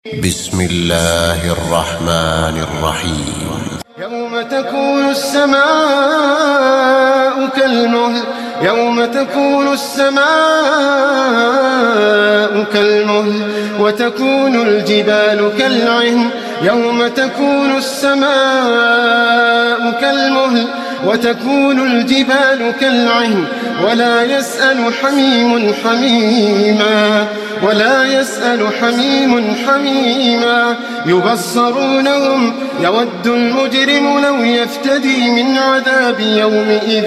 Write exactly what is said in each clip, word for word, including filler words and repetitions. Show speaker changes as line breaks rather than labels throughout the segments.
بسم الله الرحمن الرحيم.
يوم تكون السماء كالمهل يوم تكون السماء كالمهل وتكون الجبال كالعهن يوم تكون السماء كالمهل وتكون الجبال كالعهن ولا يسأل حميم حميما ولا يسأل حميم حميما يبصرونهم يود المجرم لو يفتدي من عذاب يومئذ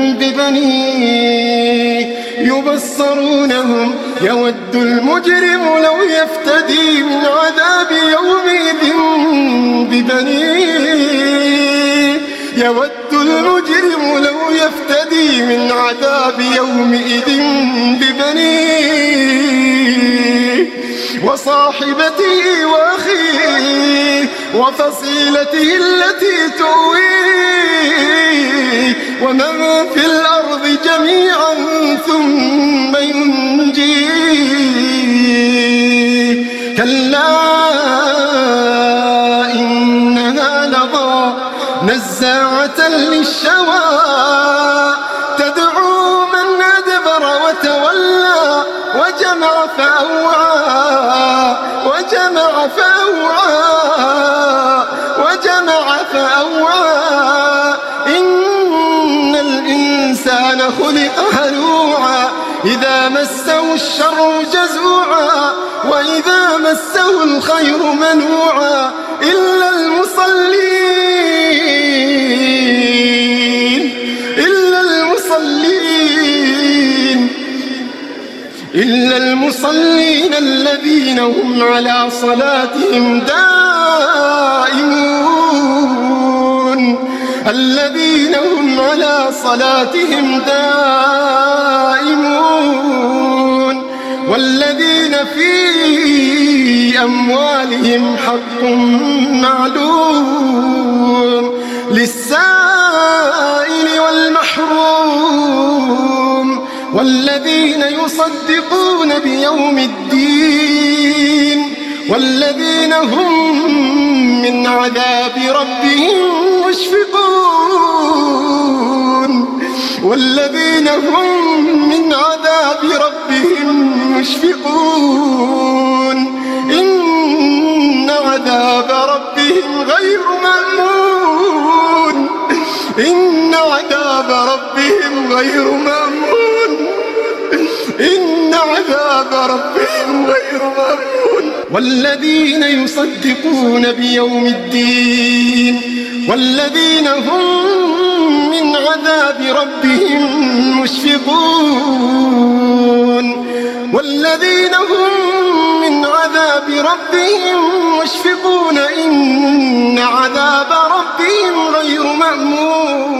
ببنيه يبصرونهم يود المجرم لو يفتدي من عذاب يومئذ ببنيه يود المجرم لو يفتدي من عذاب يومئذ ببنيه وصاحبته وأخيه وفصيلته التي تؤويه ومن في الأرض جميعا ثم ينجيه كلا إنها لظى نزاعة للشوى تدعو من أدبر وتولى وجمع فأوعى وجمع فأوعى وجمع فأوعى إن الإنسان خلق هلوعا إذا مسه الشر جزوعا وإذا مسه الخير منوعا إلا المصلين إلا المصلين إلا المصلين الذين هم على صلاتهم دائمون الذين هم على صلاتهم دائمون والذين في أموالهم حق معلوم للسائل والمحروم والذين يصدقون بيوم الدين والذين هم من عذاب ربهم مشفقون والذين هم من عذاب ربهم مشفقون إن عذاب ربهم غير مأمون إن عذاب ربهم غير مأمون إن عذاب ربهم غير مأمون والذين يصدقون بيوم الدين والذين هم من عذاب ربهم مشفقون والذين هم من عذاب ربهم مشفقون إن عذاب ربهم غير مأمون